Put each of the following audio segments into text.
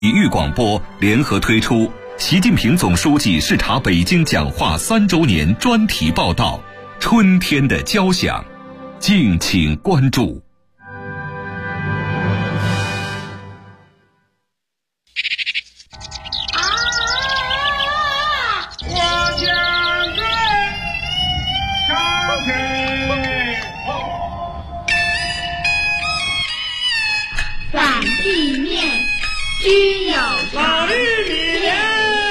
育广播联合推出习近平总书记视察北京讲话3周年专题报道《春天的交响》，敬请关注。 反地面均有老玉米莲，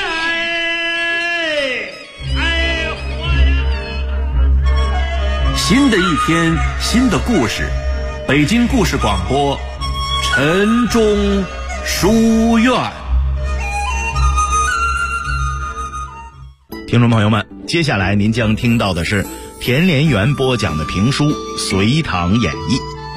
新的一天，新的故事，北京故事广播，晨钟书院。听众朋友们，接下来您将听到的是田连元播讲的评书《隋唐演义》。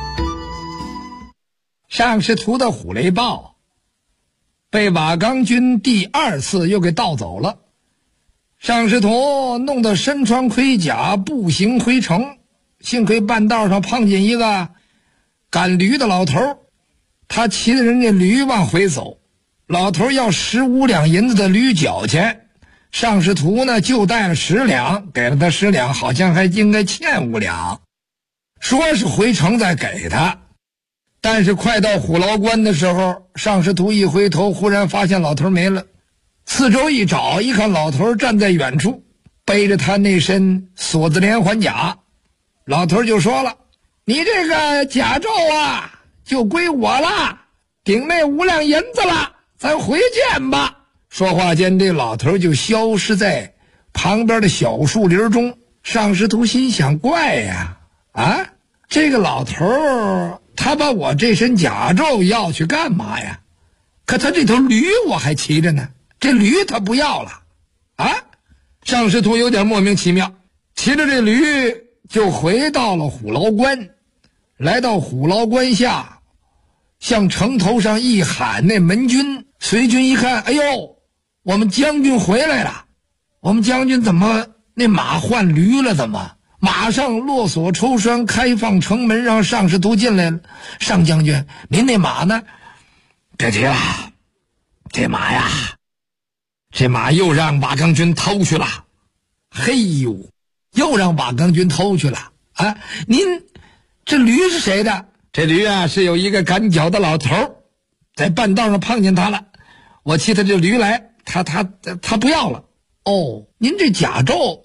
上师图的虎雷豹被瓦岗军第2次又给盗走了，上师图弄得身穿盔甲步行回城，幸亏半道上碰见一个赶驴的老头，他骑着人家驴往回走，老头要15两银子的驴脚钱，上师图呢就带了10两，给了他10两，好像还应该欠5两，说是回城再给他。但是快到虎牢关的时候，上师图一回头，忽然发现老头没了，四周一找，一看老头站在远处，背着他那身锁子连环甲。老头就说了：“你这个甲胄啊，就归我了，顶那5两银子了，咱回见吧。”说话间，这老头就消失在旁边的小树林中。上师图心想：怪呀，这个老头他把我这身甲胄要去干嘛呀？可他这头驴我还骑着呢，这驴他不要了上师图有点莫名其妙，骑着这驴就回到了虎牢关。来到虎牢关下，向城头上一喊，那门军随军一看，哎呦，我们将军回来了，我们将军怎么那马换驴了？怎么马上落锁抽栓，开放城门，让上师图进来了。上将军，您那马呢？别提了，这马呀，这马又让瓦岗军偷去了。嘿呦，又让瓦岗军偷去了您这驴是谁的？这驴啊，是有一个赶脚的老头，在半道上碰见他了，我骑他这驴来，他不要了。哦，您这甲胄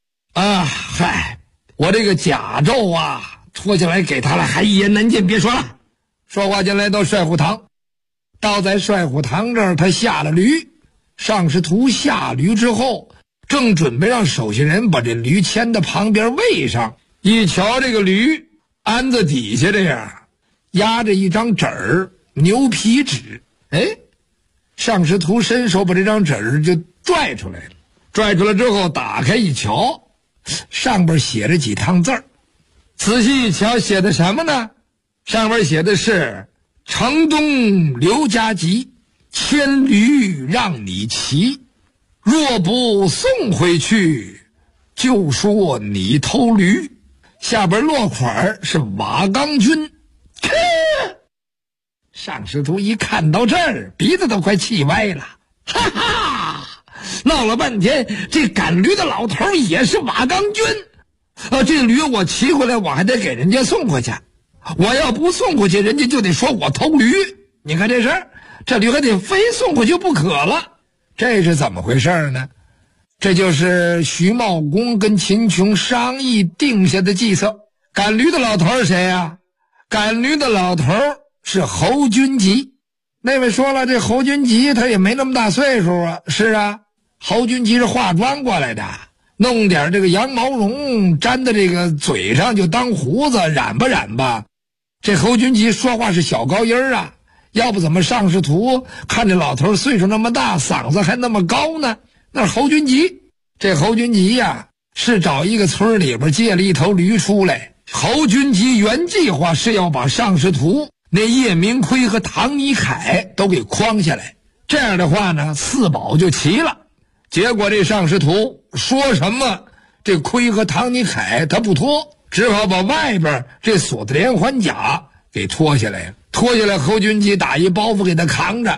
我这个甲胄啊，脱下来给他了，还一言难尽，别说了。说话间来到帅虎堂，到在帅虎堂这儿，他下了驴。上师图下驴之后，正准备让手下人把这驴牵到旁边喂上，一瞧这个驴鞍子底下这样压着一张纸儿，牛皮纸。上师图伸手把这张纸儿就拽出来了，拽出来之后打开一瞧，上边写着几行字儿，仔细一瞧，写的什么呢？上边写的是：城东刘家集，牵驴让你骑，若不送回去，就说你偷驴。下边落款是瓦岗军。上师图一看到这儿，鼻子都快气歪了，哈哈，闹了半天，这赶驴的老头也是瓦岗军这驴我骑回来，我还得给人家送回去，我要不送回去，人家就得说我偷驴。你看这事儿，这驴还得非送回去不可了，这是怎么回事呢？这就是徐茂公跟秦琼商议定下的计策。赶驴的老头是谁呀？赶驴的老头是侯君集。那位说了，这侯君集他也没那么大岁数啊。是啊，侯君集是化妆过来的，弄点这个羊毛绒粘在这个嘴上就当胡子，染吧染吧。这侯君集说话是小高音啊，要不怎么上师图看这老头岁数那么大，嗓子还那么高呢？那是侯君集。这侯君集呀，是找一个村里边借了一头驴出来。侯君集原计划是要把上师图、那叶明奎和唐尼凯都给诓下来，这样的话呢，4保就齐了。结果这上师图说什么这奎和唐尼凯他不脱，只好把外边这锁子连环甲给脱下来了。脱下来，侯君集打一包袱给他扛着，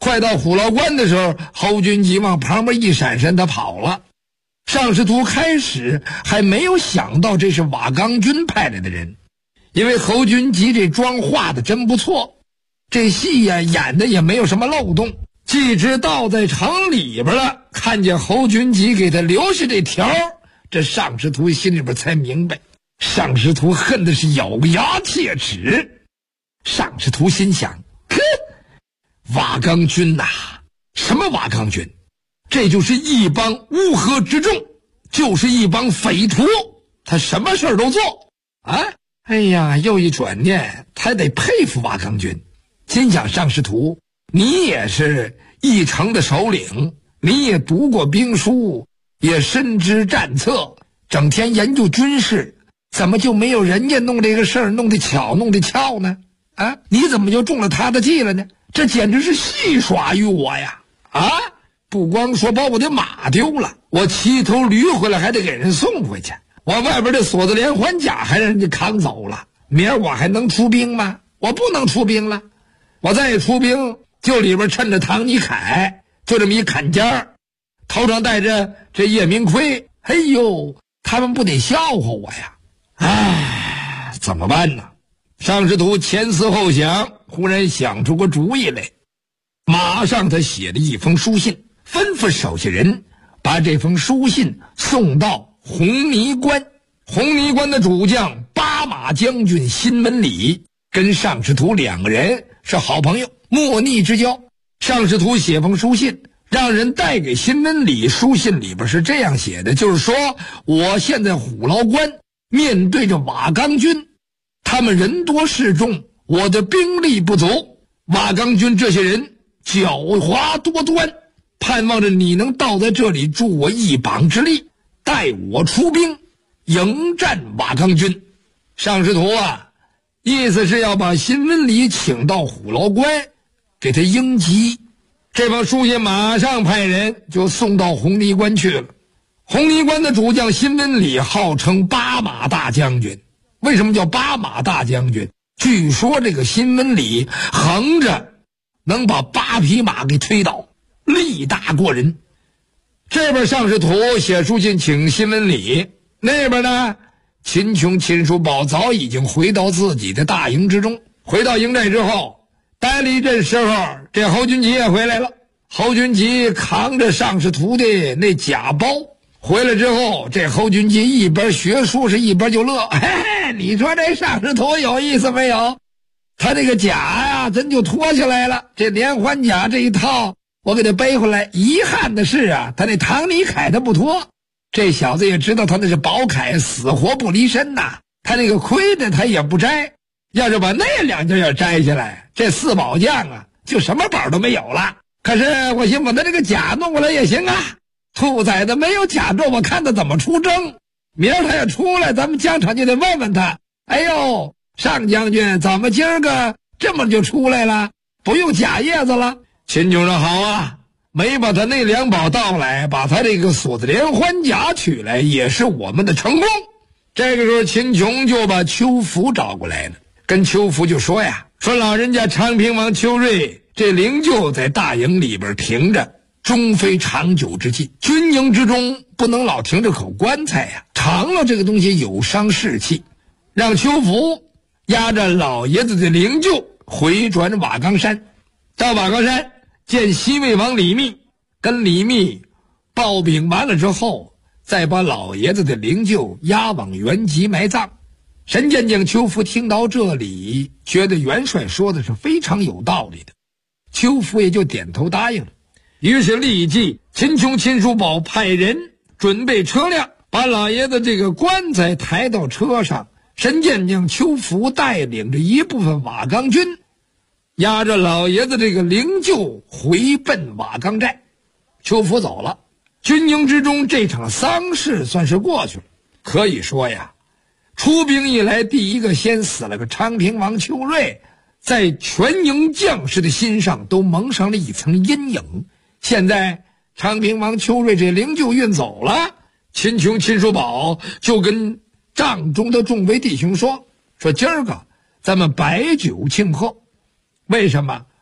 快到虎牢关的时候，侯君集往旁边一闪身，他跑了。尚师图开始还没有想到这是瓦岗军派来的人，因为侯君集这妆画的真不错，这戏呀演的也没有什么漏洞。既知道在城里边了，看见侯君集给他留下这条，这尚师图心里边才明白，尚师图恨的是咬牙切齿。尚师图心想，哼，瓦岗军呐，什么瓦岗军？这就是一帮乌合之众，就是一帮匪徒，他什么事儿都做啊！哎呀，又一转念，他得佩服瓦岗军。心想，尚师图，你也是一城的首领，你也读过兵书，也深知战策，整天研究军事，怎么就没有人家弄这个事儿弄得巧弄得俏呢？啊，你怎么就中了他的计了呢？这简直是戏耍于我呀！啊，不光说把我的马丢了，我骑头驴回来还得给人送回去，我外边的锁子连环甲还让人家扛走了，明儿我还能出兵吗？我不能出兵了，我再出兵就里边趁着唐尼凯，就这么一坎肩儿，头上戴着这夜明盔，哎呦，他们不得笑话我呀！唉，怎么办呢？尚师图前思后想，忽然想出个主意来，马上他写了一封书信，吩咐手下人把这封书信送到红泥关。红泥关的主将八马将军辛文礼跟尚师图两个人是好朋友，莫逆之交。尚师图写封书信让人带给辛文礼，书信里边是这样写的，就是说我现在虎牢关面对着瓦岗军，他们人多势众，我的兵力不足，瓦岗军这些人狡猾多端，盼望着你能到在这里助我一膀之力，带我出兵迎战瓦岗军。尚师图啊，意思是要把辛文礼请到虎牢关给他应急。这封书信马上派人就送到红泥关去了。红泥关的主将辛文礼号称八马大将军。为什么叫八马大将军？据说这个辛文礼横着能把8匹马给推倒，力大过人。这边尚师图写书信请辛文礼，那边呢，秦琼秦叔宝早已经回到自己的大营之中。回到营寨之后，待了一阵时候，这侯君集也回来了。侯君集扛着尚师图的那甲包回来之后，这侯君集一边学书是一边就乐，嘿嘿，你说这尚师图有意思没有？他这个甲呀，真就脱下来了，这连环甲这一套我给他背回来。遗憾的是啊，他那唐尼凯他不脱，这小子也知道他那是宝铠，死活不离身呐。他那个盔呢，他也不摘，要是把那2件要摘下来，这4宝将啊，就什么宝都没有了。可是我寻把他这个甲弄过来也行啊。兔崽子没有甲胄，我看他怎么出征。明儿他要出来，咱们疆场就得问问他，哎呦，尚将军怎么今儿个这么就出来了，不用甲叶子了？秦琼说好啊，没把他那2宝盗来，把他这个锁子连环甲取来，也是我们的成功。这个时候秦琼就把邱福找过来了，跟邱福就说呀，说老人家昌平王邱瑞这灵柩在大营里边停着，终非长久之计，军营之中不能老停着口棺材呀，长了这个东西有伤士气。让邱福押着老爷子的灵柩回转瓦岗山，到瓦岗山见西魏王李密，跟李密报禀完了之后，再把老爷子的灵柩押往原籍埋葬。神剑将邱福听到这里，觉得元帅说的是非常有道理的，邱福也就点头答应了。于是立即秦琼秦叔宝派人准备车辆，把老爷子这个棺材抬到车上。神剑将邱福带领着一部分瓦岗军，押着老爷子这个灵柩回奔瓦岗寨。邱福走了，军营之中这场丧事算是过去了。可以说呀，出兵以来第一个先死了个昌平王邱瑞，在全营将士的心上都蒙上了一层阴影。现在昌平王邱瑞这灵柩运走了，秦琼秦叔宝就跟帐中的众位弟兄说今儿个咱们摆酒庆贺。为什么？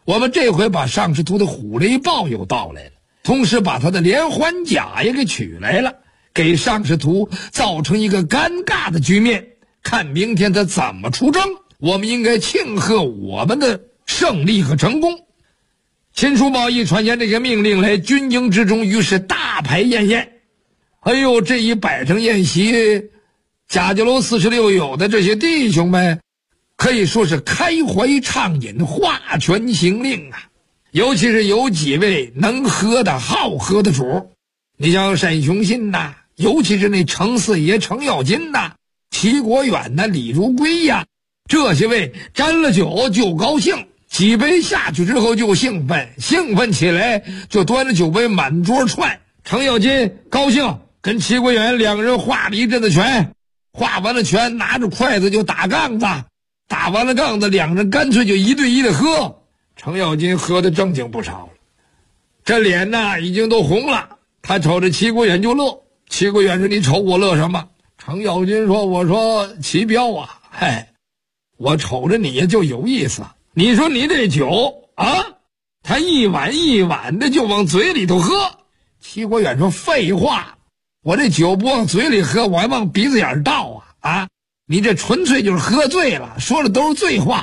我们这回把上师图的虎雷豹又盗来了，同时把他的连环甲也给取来了，给上师图造成一个尴尬的局面。看明天他怎么出征，我们应该庆贺我们的胜利和成功。秦叔宝一传下这个命令来，军营之中于是大排宴宴。哎呦，这一摆上宴席，贾家楼46友的这些弟兄们可以说是开怀畅饮，画权行令啊。尤其是有几位能喝的好喝的主，你像沈雄信呐，尤其是那程四爷程咬金呐，齐国远呐，李如归呀，这些位沾了酒就高兴，几杯下去之后就兴奋，兴奋起来就端着酒杯满桌窜。程咬金高兴，跟齐国远两个人画了一阵子拳，画完了拳拿着筷子就打杠子，打完了杠子两人干脆就一对一的喝。程咬金喝的正经不少了，这脸呐已经都红了，他瞅着齐国远就乐。齐国远说：“你瞅我乐什么？”程咬金说：“我说齐彪啊，嗨，我瞅着你就有意思。你说你这酒啊，他一碗一碗的就往嘴里头喝。”齐国远说：“废话，我这酒不往嘴里喝，我还往鼻子眼倒啊！你这纯粹就是喝醉了，说的都是醉话。”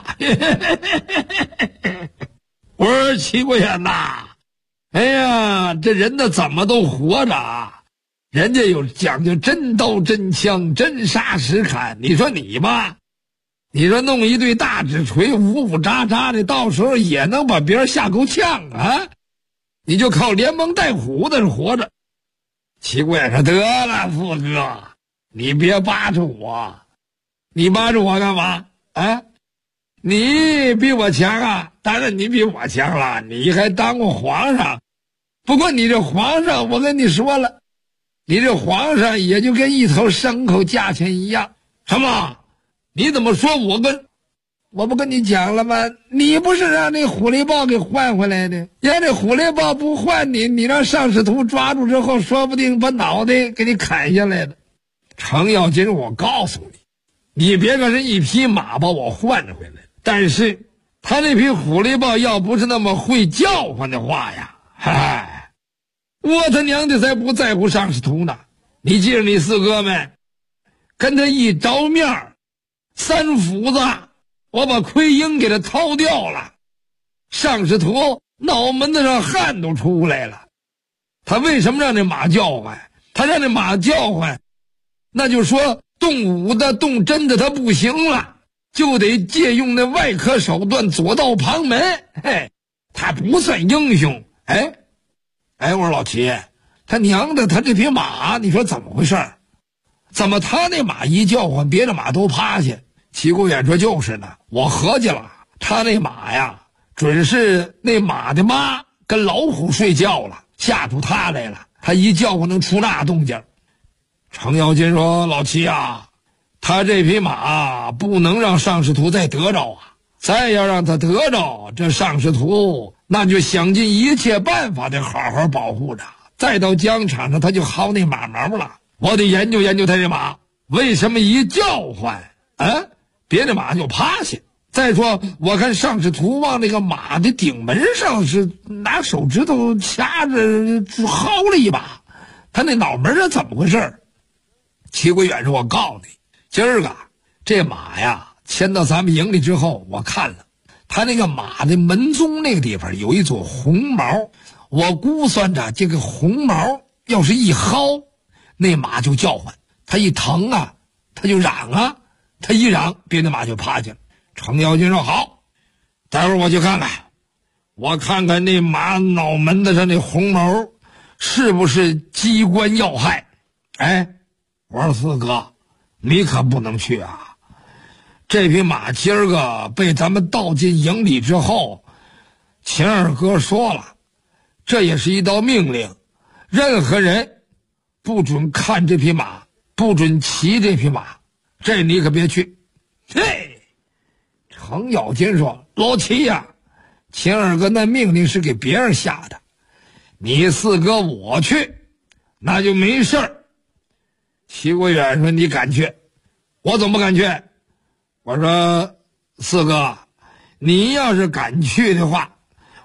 我说：“齐国远呐，哎呀，这人呢怎么都活着啊？人家有讲究真刀真枪，真杀实砍。你说你吧，你说弄一对大指锤，呜呜喳喳的，到时候也能把别人吓够呛啊！你就靠连蒙带唬的活着。”齐国远说：“得了，四哥，你别扒着我，你扒着我干嘛啊？你比我强啊，当然你比我强了，你还当过皇上。不过你这皇上，我跟你说了，你这皇上也就跟一头牲口价钱一样。什么？你怎么说我不跟你讲了吗？你不是让那虎雷豹给换回来的？要这虎雷豹不换你，你让上使徒抓住之后，说不定把脑袋给你砍下来了。”程咬金，我告诉你，你别看是一匹马把我换回来，但是他那匹虎雷豹要不是那么会叫唤的话呀，嗨，我他娘的才不在乎上使徒呢。你记着你四哥们，跟他一着面三斧子，我把盔缨给他掏掉了，上使徒脑门子上汗都出来了。他为什么让这马叫唤？他让这马叫唤，那就说动武的动真的他不行了，就得借用那外科手段左道旁门。嘿，他不算英雄。我说老齐，他娘的，他这匹马你说怎么回事？怎么他那马一叫唤，别的马都趴下？齐国远说：“就是呢，我合计了，他那马呀，准是那马的妈跟老虎睡觉了，吓出他来了，他一叫唤能出那动静。”程咬金说：“老齐啊，他这匹马不能让上使徒再得着啊！再要让他得着，这上使徒那就想尽一切办法得好好保护着。再到疆场上，他就薅那马毛了。我得研究研究他这马为什么一叫唤别的马就趴下。再说我看上使徒往那个马的顶门上是拿手指头掐着薅了一把，他那脑门上怎么回事？”齐国远说：“我告诉你，今儿个这马呀牵到咱们营里之后，我看了他那个马的门宗那个地方有一撮红毛，我估算着这个红毛要是一薅，那马就叫唤，他一疼啊他就嚷啊，他一嚷别的马就趴下了。”程咬金说：“好，待会儿我去看看，我看看那马脑门子上那红毛是不是机关要害。”我说：“四哥，你可不能去啊！这匹马今儿个被咱们盗进营里之后，秦二哥说了，这也是一道命令，任何人不准看这匹马，不准骑这匹马，这你可别去。”嘿，程咬金说：“老齐呀，秦二哥那命令是给别人下的，你四哥我去，那就没事儿。”齐国远说：“你敢去？我怎么敢去？”我说：“四哥，你要是敢去的话，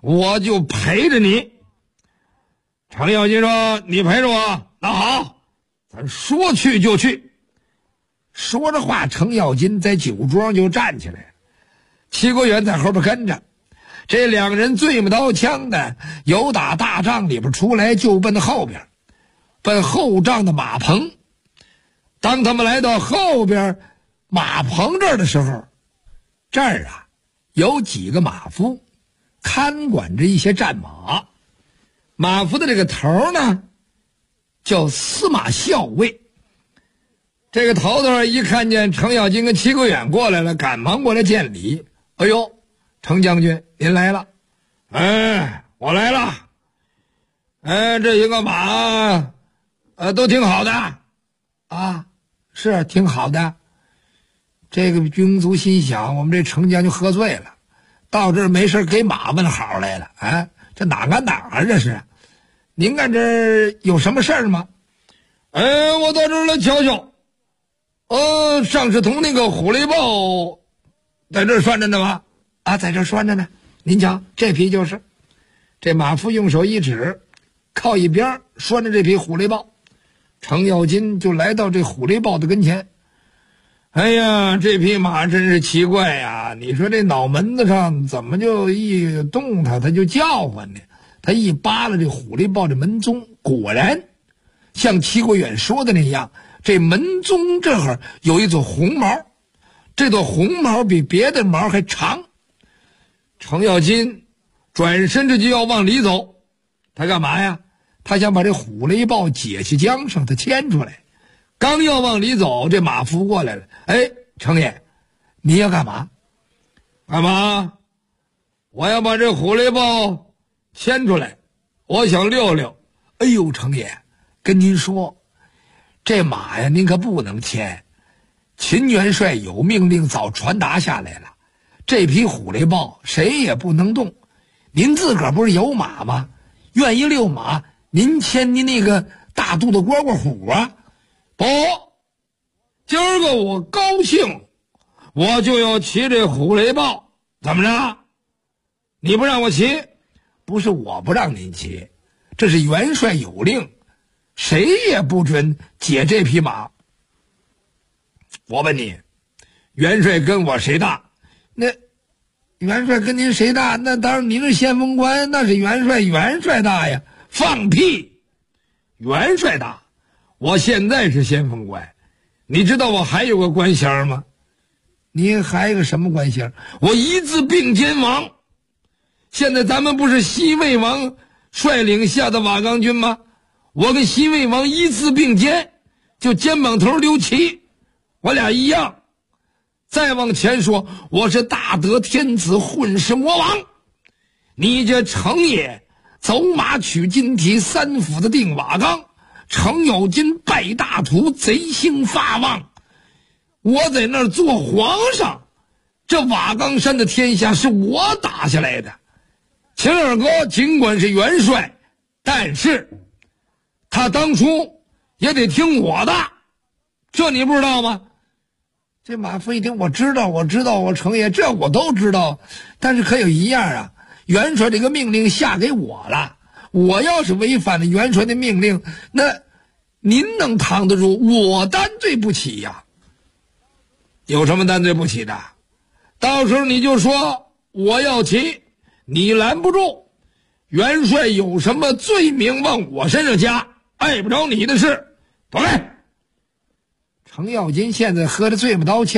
我就陪着你。程咬金说：“你陪着我，那好，咱说去就去。”说着话，程咬金在酒桌上就站起来了，齐国远在后边跟着。这两个人醉目刀枪的由打大帐里边出来，就奔后边，奔后帐的马棚。当他们来到后边马棚这儿的时候，这儿啊有几个马夫看管着一些战马。马夫的这个头呢叫司马校尉。这个头头一看见程咬金跟齐国远过来了，赶忙过来见礼。哎呦，程将军您来了。我来了。这些个马都挺好的啊。是挺好的。这个军卒心想，我们这程将军喝醉了，到这儿没事给马问好来了。这哪干哪啊这是？您看这有什么事儿吗？我到这儿来瞧瞧。上士同那个虎雷豹在这儿拴着呢吗？在这儿拴着呢。您瞧，这匹就是。这马夫用手一指，靠一边拴着这匹虎雷豹。程咬金就来到这虎雷豹的跟前。哎呀，这匹马真是奇怪呀！你说这脑门子上怎么就一动它就叫唤呢？他一扒拉这虎雷豹的门宗，果然像齐国远说的那样，这门宗这会儿有一撮红毛，这朵红毛比别的毛还长。程咬金转身这就要往里走，他干嘛呀？他想把这虎雷豹解下缰绳，他牵出来。刚要往里走，这马夫过来了。程爷，你要干嘛？干嘛？我要把这虎雷豹牵出来，我想溜溜。哎呦，程爷，跟您说，这马呀，您可不能牵。秦元帅有命令早传达下来了，这匹虎雷豹谁也不能动。您自个儿不是有马吗？愿意遛马，您牵您那个大肚子蝈蝈虎啊。不，今儿个我高兴，我就要骑这虎雷豹。怎么着？你不让我骑？不是我不让您骑，这是元帅有令，谁也不准解这匹马。我问你，元帅跟我谁大？那元帅跟您谁大？那当然您是先锋官，那是元帅大呀。放屁！元帅大，我现在是先锋官，你知道我还有个官衔吗？你还有个什么官衔？我一字并肩王。现在咱们不是西魏王率领下的瓦岗军吗？我跟西魏王一字并肩，就肩膀头留旗，我俩一样。再往前说，我是大德天子，混世魔王。你这程爷走马取金蹄，三府的定瓦岗，程咬金拜大土，贼星发旺。我在那儿做皇上，这瓦岗山的天下是我打下来的。秦二哥尽管是元帅，但是他当初也得听我的，这你不知道吗？这马夫一听，我知道，我程爷，这我都知道，但是可有一样啊，元帅这个命令下给我了，我要是违反了元帅的命令，那您能扛得住？我担罪不起呀。有什么担罪不起的？到时候你就说我要骑，你拦不住。元帅有什么罪名往我身上加，碍不着你的事。走来。程咬金现在喝着醉不刀枪。